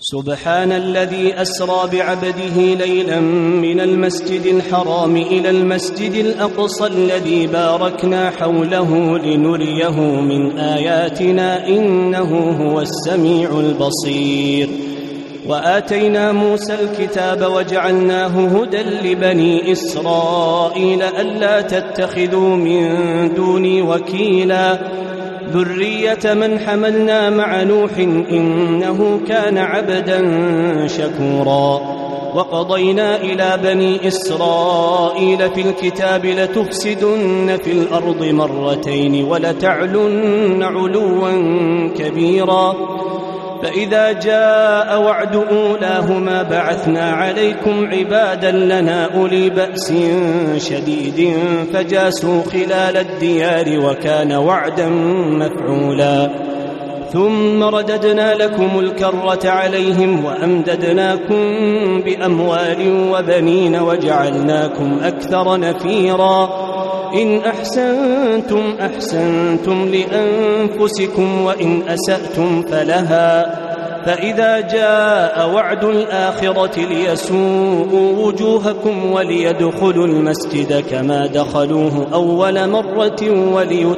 سبحان الذي أسرى بعبده ليلا من المسجد الحرام إلى المسجد الأقصى الذي باركنا حوله لنريه من آياتنا إنه هو السميع البصير. وآتينا موسى الكتاب وجعلناه هدى لبني إسرائيل ألا تتخذوا من دوني وكيلا ذرية من حملنا مع نوح إنه كان عبدا شكورا. وقضينا إلى بني إسرائيل في الكتاب لتفسدن في الأرض مرتين ولتعلن علوا كبيرا فإذا جاء وعد أولاهما بعثنا عليكم عبادا لنا أولي بأس شديد فجاسوا خلال الديار وكان وعدا مفعولا. ثم رددنا لكم الكرة عليهم وأمددناكم بأموال وبنين وجعلناكم أكثر نفيرا. إن أحسنتم أحسنتم لأنفسكم وإن أسأتم فلها. فإذا جاء وعد الآخرة ليسوءوا وجوهكم وليدخلوا المسجد كما دخلوه أول مرة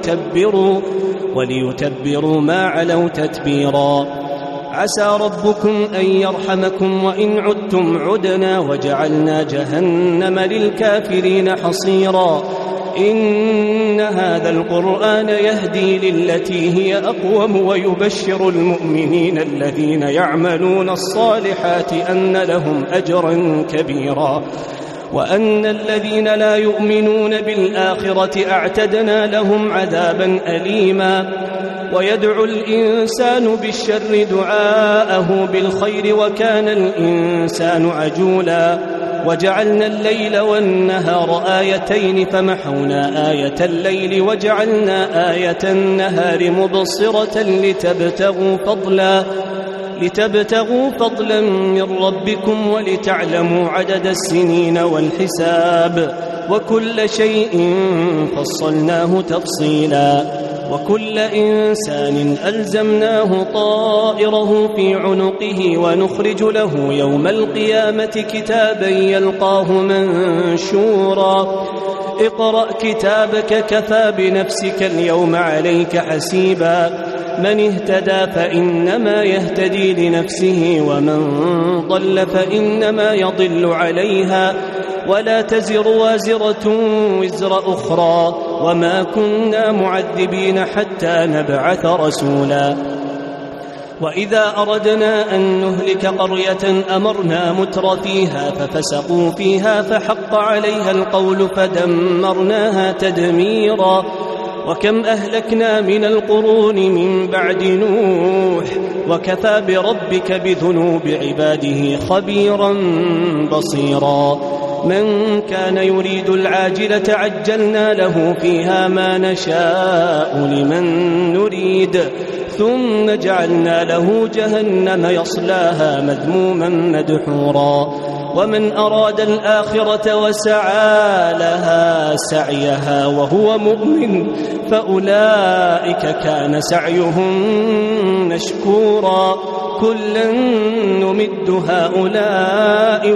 وليتبروا ما علوا تتبيرا. عسى ربكم أن يرحمكم وإن عدتم عدنا وجعلنا جهنم للكافرين حصيرا. إن هذا القرآن يهدي للتي هي أقوم ويبشر المؤمنين الذين يعملون الصالحات أن لهم أجرا كبيرا وأن الذين لا يؤمنون بالآخرة أعتدنا لهم عذابا أليما. ويدعو الإنسان بالشر دعاءه بالخير وكان الإنسان عجولا. وجعلنا الليل والنهار آيتين فمحونا آية الليل وجعلنا آية النهار مبصرة لتبتغوا فضلا من ربكم ولتعلموا عدد السنين والحساب وكل شيء فصلناه تفصيلا. وكل إنسان ألزمناه طائره في عنقه ونخرج له يوم القيامة كتابا يلقاه منشورا. اقرأ كتابك كفى بنفسك اليوم عليك حسيبا. من اهتدى فإنما يهتدي لنفسه ومن ضل فإنما يضل عليها ولا تزر وازرة وزر أخرى وما كنا معذبين حتى نبعث رسولا. وإذا أردنا أن نهلك قرية أمرنا متر فيها ففسقوا فيها فحق عليها القول فدمرناها تدميرا. وكم أهلكنا من القرون من بعد نوح وكفى بربك بذنوب عباده خبيرا بصيرا. من كان يريد العاجلة عجلنا له فيها ما نشاء لمن نريد ثم جعلنا له جهنم يصلاها مذموما مدحورا. ومن أراد الآخرة وسعى لها سعيها وهو مؤمن فأولئك كان سعيهم مشكورا. كلا نمد هؤلاء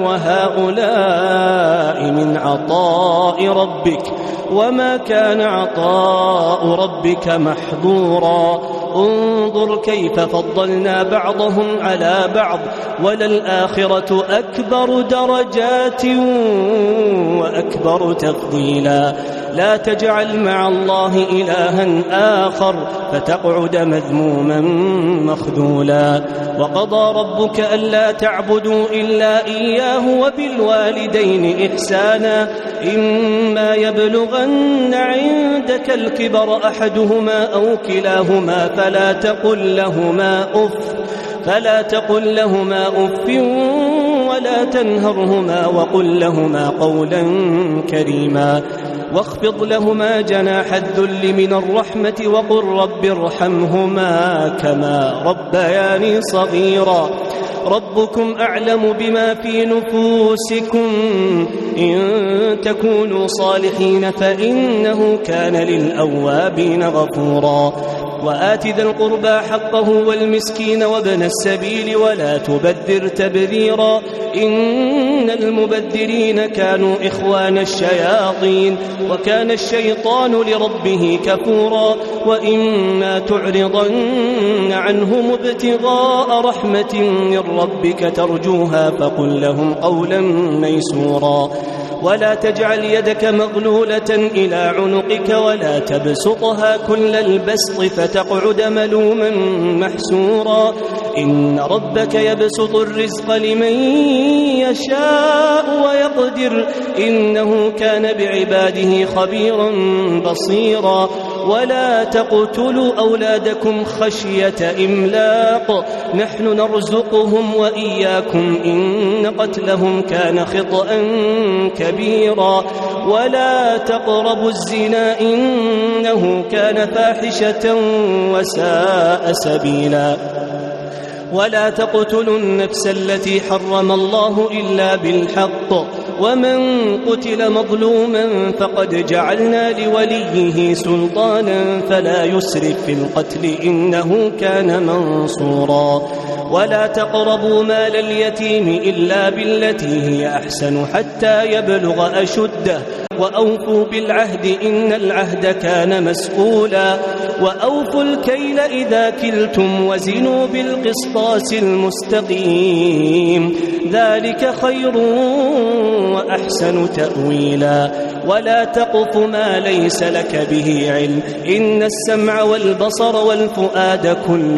وهؤلاء من عطاء ربك وما كان عطاء ربك محظورا. انظر كيف فضلنا بعضهم على بعض وللآخرة أكبر درجات وأكبر تفضيلا. لا تجعل مع الله إلها آخر فتقعد مذموما مخذولا. وقضى ربك ألا تعبدوا إلا إياه وبالوالدين إحسانا. إما يبلغن عندك الكبر أحدهما أو كلاهما فلا تقل لهما أف ولا تنهرهما وقل لهما قولا كريما. واخفض لهما جناح الذل من الرحمة وقل رب ارحمهما كما ربياني صغيرا. ربكم أعلم بما في نفوسكم إن تكونوا صالحين فإنه كان للأوابين غفورا. وآت ذا القربى حقه والمسكين وابن السبيل ولا تبذر تبذيرا إن المبذرين كانوا إخوان الشياطين وكان الشيطان لربه كفورا وإما تعرضن عنهم ابتغاء رحمة من ربك ترجوها فقل لهم قولا ميسورا ولا تجعل يدك مغلولة إلى عنقك ولا تبسطها كل البسط فتقعد ملوما محسورا إن ربك يبسط الرزق لمن يشاء ويقدر إنه كان بعباده خبيرا بصيرا ولا تقتلوا أولادكم خشية إملاق نحن نرزقهم وإياكم إن قتلهم كان خطأ كبيرا ولا تقربوا الزنا إنه كان فاحشة وساء سبيلا ولا تقتلوا النفس التي حرم الله إلا بالحق ومن قتل مظلوما فقد جعلنا لوليه سلطانا فلا يسرف في القتل إنه كان منصورا ولا تقربوا مال اليتيم إلا بالتي هي أحسن حتى يبلغ أشده وأوفوا بالعهد إن العهد كان مسؤولا وأوفوا الكيل إذا كلتم وزنوا بالقسطاس المستقيم ذلك خير وأحسن تأويلا ولا تقف ما ليس لك به علم إن السمع والبصر والفؤاد كل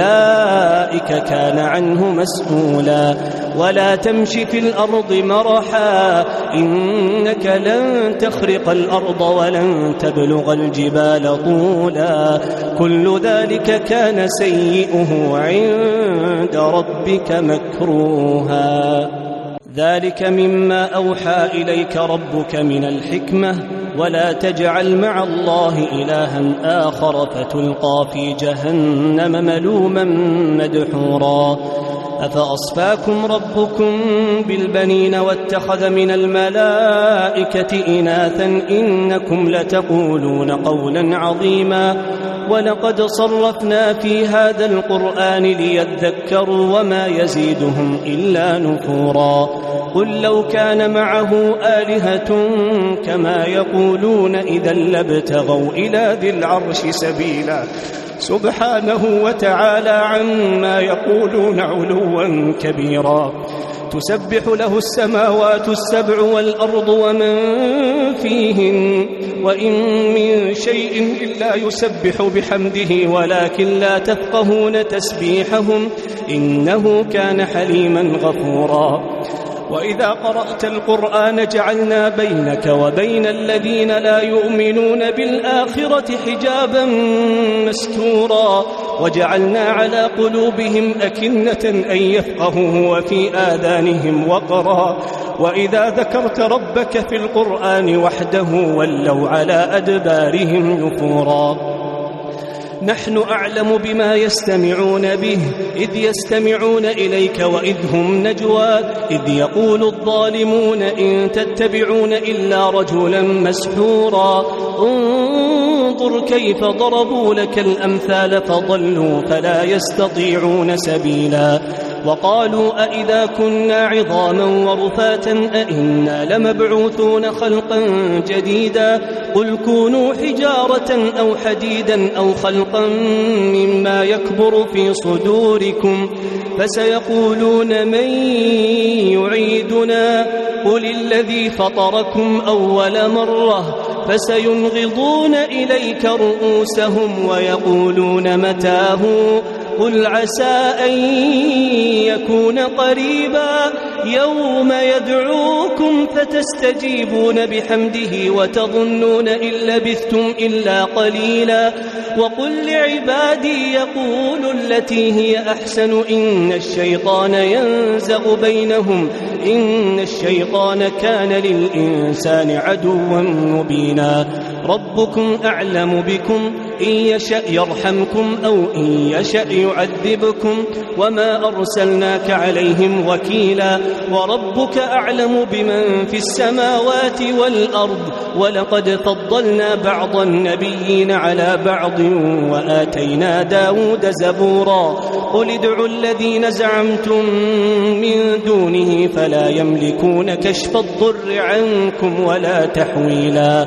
أولئك كان عنه مسؤولا ولا تمش في الأرض مرحا إنك لن تخرق الأرض ولن تبلغ الجبال طولا كل ذلك كان سيئه عند ربك مكروها ذلك مما أوحى إليك ربك من الحكمة ولا تجعل مع الله إلها آخر فتلقى في جهنم ملوما مدحورا أفأصفاكم ربكم بالبنين واتخذ من الملائكة إناثا إنكم لتقولون قولا عظيما ولقد صرفنا في هذا القرآن ليذكروا وما يزيدهم إلا نفورا قل لو كان معه آلهة كما يقولون إذا لابتغوا إلى ذي العرش سبيلا سبحانه وتعالى عما يقولون علوا كبيرا تسبح له السماوات السبع والأرض ومن فيهن وإن من شيء إلا يسبح بحمده ولكن لا تفقهون تسبيحهم إنه كان حليما غفورا وإذا قرأت القرآن جعلنا بينك وبين الذين لا يؤمنون بالآخرة حجابا مستورا وجعلنا على قلوبهم أكنة أن يفقهوه وفي آذانهم وقرا وإذا ذكرت ربك في القرآن وحده ولوا على أدبارهم نفورا نحن أعلم بما يستمعون به إذ يستمعون إليك وإذ هم نجوى إذ يقول الظالمون إن تتبعون إلا رجلا مسحورا انظر كيف ضربوا لك الأمثال فضلوا فلا يستطيعون سبيلا وقالوا أئذا كنا عظاما ورفاتا أئنا لمبعوثون خلقا جديدا قل كونوا حجارة أو حديدا أو خلقا مما يكبر في صدوركم فسيقولون من يعيدنا قل الذي فطركم أول مرة فسينغضون إليك رؤوسهم ويقولون متاه قل عسى أن يكون قريبا يوم يدعوكم فتستجيبون بحمده وتظنون إن لبثتم إلا قليلا وقل لعبادي يقولوا التي هي أحسن إن الشيطان ينزغ بينهم إن الشيطان كان للإنسان عدوا مبينا ربكم أعلم بكم إن يشأ يرحمكم أو إن يشأ يعذبكم وما أرسلناك عليهم وكيلا وربك أعلم بمن في السماوات والأرض ولقد فضلنا بعض النبيين على بعض وآتينا داود زبورا قل ادعوا الذين زعمتم من دونه فلا يملكون كشف الضر عنكم ولا تحويلا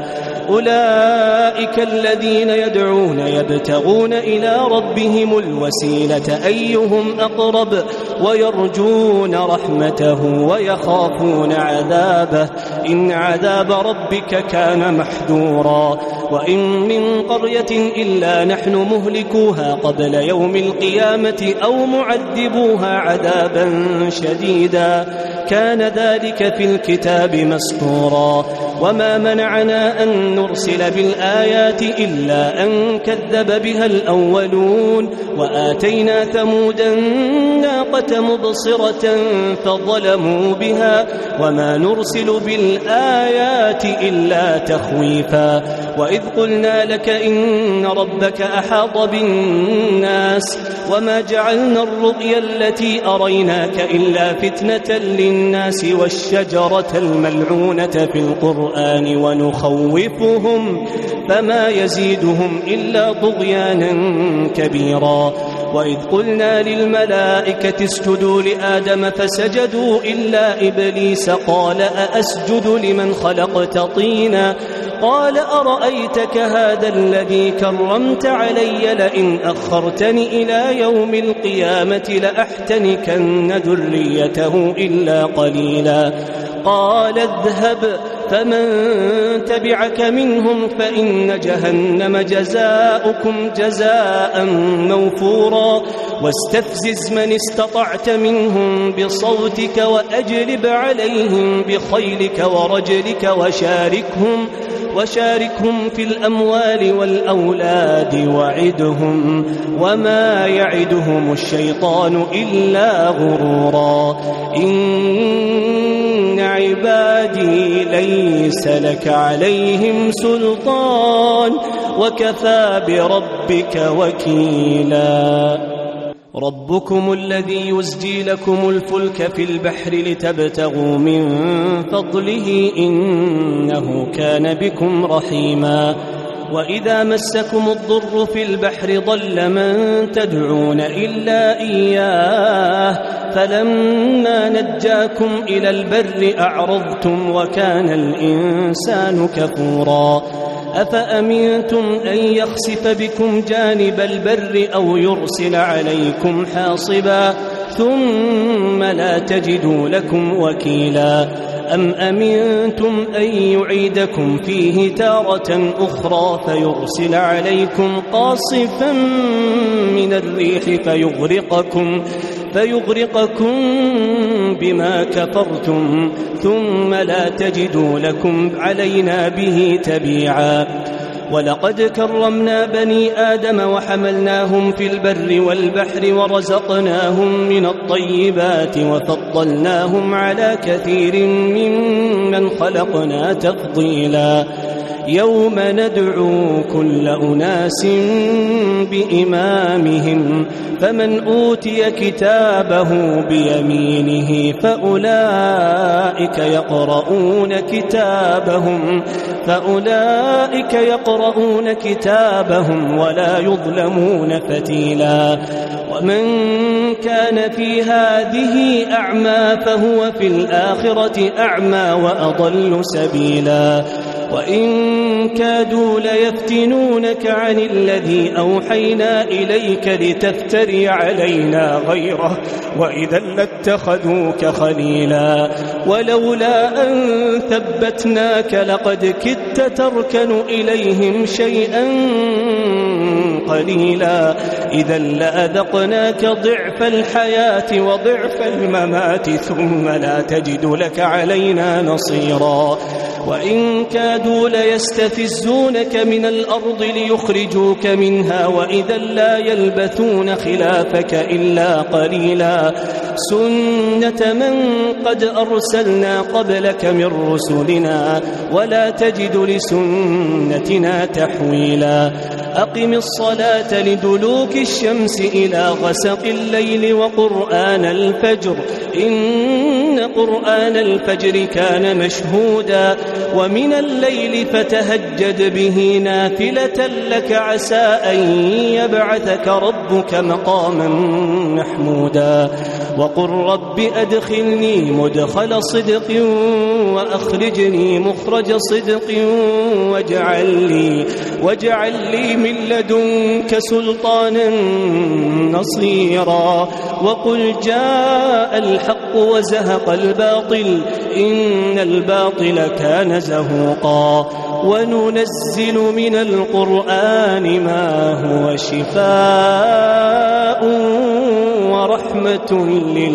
أولئك الذين يدعون يبتغون إلى ربهم الوسيلة أيهم أقرب ويرجون رحمته ويخافون عذابه إن عذاب ربك كان محذورا وإن من قرية إلا نحن مهلكوها قبل يوم القيامة أو معذبوها عذابا شديدا كان ذلك في الكتاب مسطورا وما منعنا أن نرسل بالآيات إلا أن كذب بها الأولون وآتينا ثمود الناقة مبصرة فظلموا بها وما نرسل بالآيات إلا تخويفا وإذ قلنا لك إن ربك أحاط بالناس وما جعلنا الرؤيا التي أريناك إلا فتنة للناس والشجرة الملعونة في القرآن ونخوفهم فما يزيدهم إلا طغيانا كبيرا وإذ قلنا للملائكة اسجدوا لآدم فسجدوا إلا إبليس قال أأسجد لمن خلقت طينا قال أرأيتك هذا الذي كرمت علي لئن أخرتني إلى يوم القيامة لأحتنكن ذريته إلا قليلا قال اذهب فمن تبعك منهم فإن جهنم جزاؤكم جزاء موفورا واستفزز من استطعت منهم بصوتك وأجلب عليهم بخيلك ورجلك وشاركهم في الأموال والأولاد وعدهم وما يعدهم الشيطان إلا غرورا إن عبادي ليس لك عليهم سلطان وكفى بربك وكيلا ربكم الذي يزجي لكم الفلك في البحر لتبتغوا من فضله إنه كان بكم رحيما وإذا مسكم الضر في البحر ضل من تدعون إلا إياه فلما نجاكم إلى البر أعرضتم وكان الإنسان كفورا أفأمنتم أن يخسف بكم جانب البر أو يرسل عليكم حاصبا ثم لا تجدوا لكم وكيلا أم أمنتم أن يعيدكم فيه تارة أخرى فيرسل عليكم قاصفا من الريح فيغرقكم بما كفرتم ثم لا تجدوا لكم علينا به تبيعا ولقد كرمنا بني آدم وحملناهم في البر والبحر ورزقناهم من الطيبات وفضلناهم على كثير ممن خلقنا تفضيلا يوم ندعو كل أناس بإمامهم فمن أوتي كتابه بيمينه فأولئك يقرؤون كتابهم ولا يظلمون فتيلا ومن كان في هذه أعمى فهو في الآخرة أعمى وأضل سبيلا وإن كادوا ليفتنونك عن الذي أوحينا إليك لتفتري علينا غيره وإذا لاتخذوك خليلا ولولا أن ثبتناك لقد كدت تركن إليهم شيئا قليلا إذا لأذقناك ضعف الحياة وضعف الممات ثم لا تجد لك علينا نصيرا وإن كادوا ليستفزونك من الأرض ليخرجوك منها وإذا لا يلبثون خلافك إلا قليلا سنة من قد أرسلنا قبلك من رسلنا ولا تجد لسنتنا تحويلا أقم الصلاة لدلوك الشمس إلى غسق الليل وقرآن الفجر إن قرآن الفجر كان مشهودا ومن الليل فتهجد به نافلة لك عسى أن يبعثك ربك مقاما محمودا وقل رب أدخلني مدخل صدق وأخرجني مخرج صدق واجعل لي من لدنك سلطانا نصيرا وقل جاء الحق وزهق الباطل إن الباطل كان زهوقا وننزل من القرآن ما هو شفاء ورحمة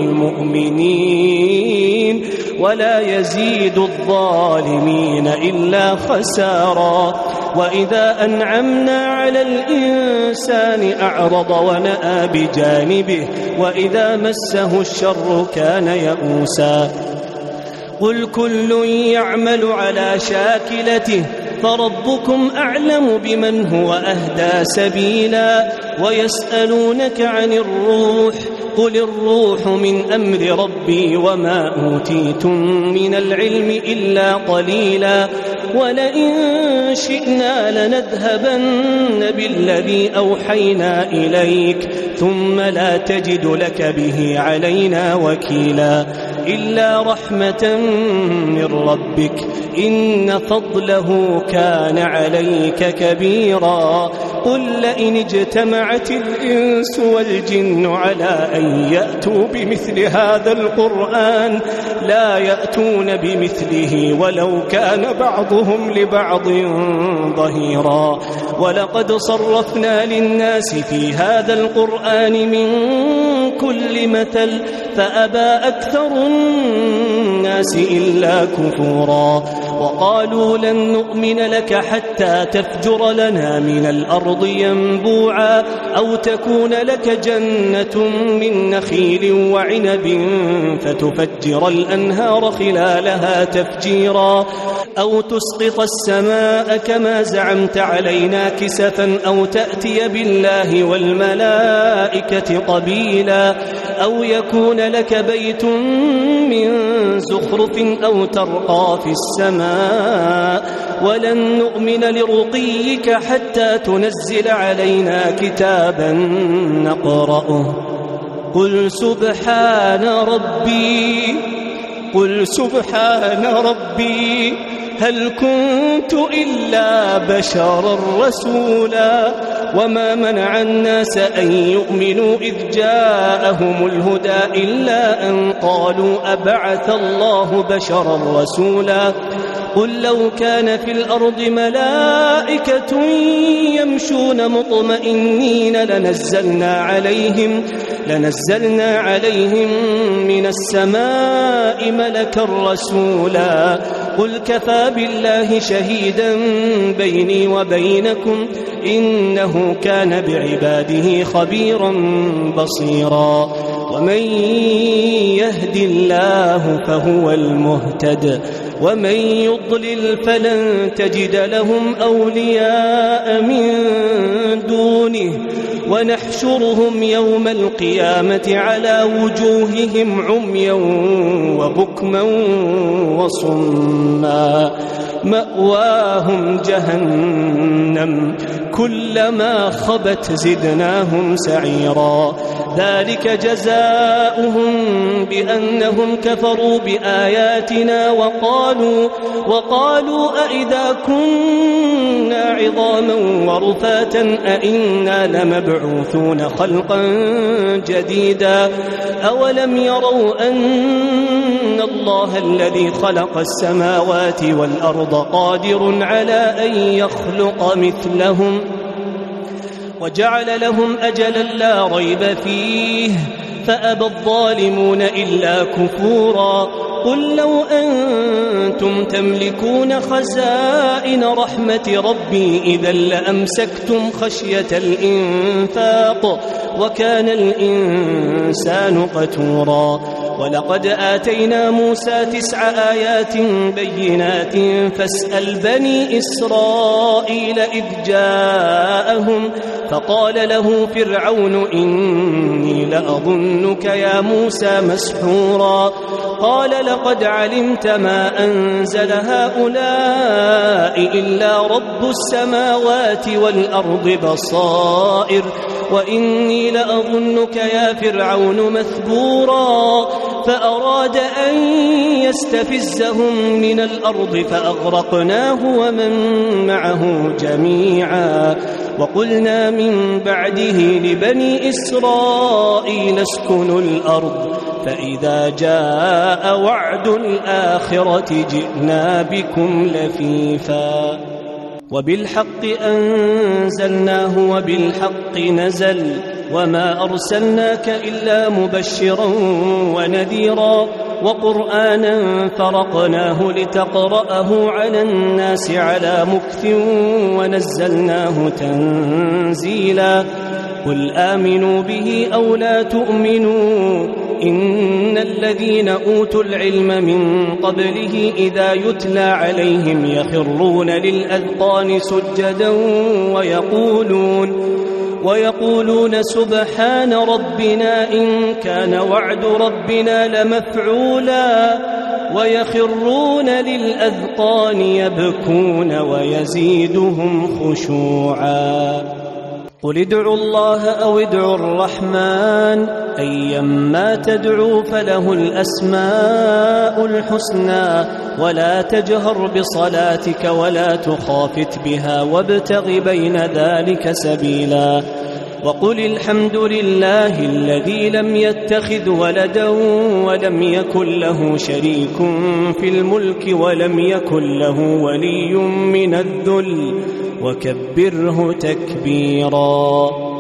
للمؤمنين ولا يزيد الظالمين إلا خسارا وإذا أنعمنا على الإنسان أعرض ونأى بجانبه وإذا مسه الشر كان يئوسا قل كل يعمل على شاكلته فربكم أعلم بمن هو أهدى سبيلا ويسألونك عن الروح قل الروح من أمر ربي وما أوتيتم من العلم إلا قليلا ولئن شئنا لنذهبن بالذي أوحينا إليك ثم لا تجد لك به علينا وكيلا إلا رحمة من ربك إن فضله كان عليك كبيرا قل لئن اجتمعت الإنس والجن على أن يأتوا بمثل هذا القرآن لا يأتون بمثله ولو كان بعضهم لبعض ظهيرا ولقد صرفنا للناس في هذا القرآن من كل مثل فأبى أكثر الناس إلا كفورا وقالوا لن نؤمن لك حتى تفجر لنا من الأرض ينبوعا أو تكون لك جنة من نخيل وعنب فتفجر الأنهار خلالها تفجيرا أو تسقط السماء كما زعمت علينا كسفا أو تأتي بالله والملائكة قبيلا أو يكون لك بيت من زخرف أو ترقى في السماء ولن نؤمن لرقيك حتى تنزل علينا كتابا نقرأه قل سبحان ربي هل كنت إلا بشرا رسولا وما منع الناس أن يؤمنوا إذ جاءهم الهدى إلا أن قالوا أبعث الله بشرا رسولا قل لو كان في الأرض ملائكة يمشون مطمئنين لنزلنا عليهم من السماء ملكا رسولا قل كفى بالله شهيدا بيني وبينكم إنه كان بعباده خبيرا بصيرا ومن يهد الله فهو المهتد ومن يضلل فلن تجد لهم أولياء من دونه ونحشرهم يوم القيامة على وجوههم عميا وبكما وصما مأواهم جهنم كلما خبت زدناهم سعيرا ذلك جزاؤهم بأنهم كفروا بآياتنا وقالوا أئذا كنا عظاما ورفاتا أئنا لمبعوثون خلقا جديدا أولم يروا أن الله الذي خلق السماوات والأرض قادر على أن يخلق مثلهم وجعل لهم أجلا لا ريب فيه فأبى الظالمون إلا كفورا قل لو أنتم تملكون خزائن رحمة ربي إذا لأمسكتم خشية الإنفاق وكان الإنسان قتورا ولقد آتينا موسى 9 آيات بينات فاسأل بني إسرائيل إذ جاءهم فقال له فرعون إني لأظنك يا موسى مسحورا قال لقد علمت ما أنزل هؤلاء إلا رب السماوات والأرض بصائر وإني لأظنك يا فرعون مثبورا فأراد أن يستفزهم من الأرض فأغرقناه ومن معه جميعا وقلنا من بعده لبني إسرائيل اسكنوا الأرض فإذا جاء وعد الآخرة جئنا بكم لفيفا وبالحق أنزلناه وبالحق نزل وما أرسلناك إلا مبشرا ونذيرا وقرآنا فرقناه لتقرأه على الناس على مكث ونزلناه تنزيلا قل آمنوا به أو لا تؤمنوا إن الذين أوتوا العلم من قبله إذا يتلى عليهم يخرون للأذقان سجدا ويقولون سبحان ربنا إن كان وعد ربنا لمفعولا ويخرون للأذقان يبكون ويزيدهم خشوعا قل ادعوا الله أو ادعوا الرحمن أيما تدعوا فله الأسماء الحسنى ولا تجهر بصلاتك ولا تخافت بها وابتغ بين ذلك سبيلا وقل الحمد لله الذي لم يتخذ ولدا ولم يكن له شريك في الملك ولم يكن له ولي من الذل وكبره تكبيرا